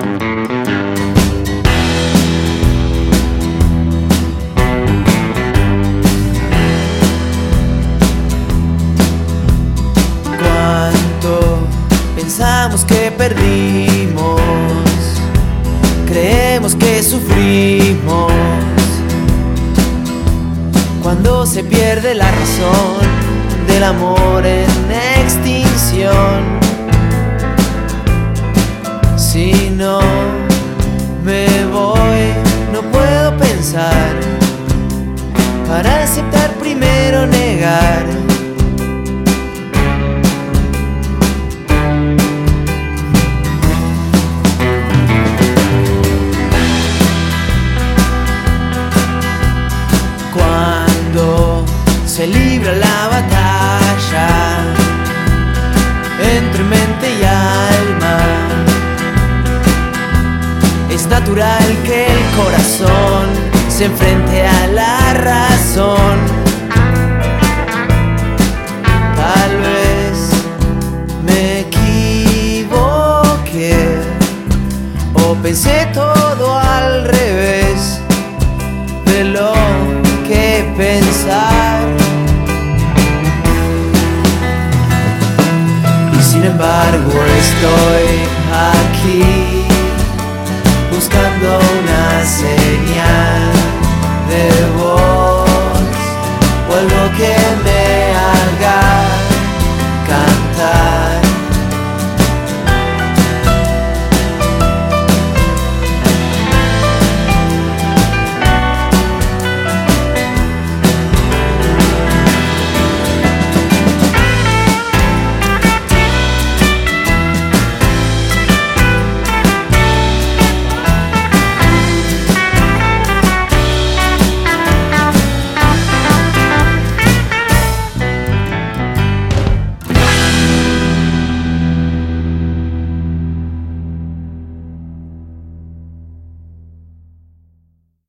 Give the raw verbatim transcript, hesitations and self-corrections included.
Pensamos que perdimos, creemos que sufrimos. Cuando se pierde la razón del amor en extinción. Si no me voy, no puedo pensar. Para aceptar primero negar. Se libra la batalla entre mente y alma. Es natural que el corazón se enfrente a la razón. Tal vez me equivoqué o pensé todo al revés de lo que pensar. Sin embargo estoy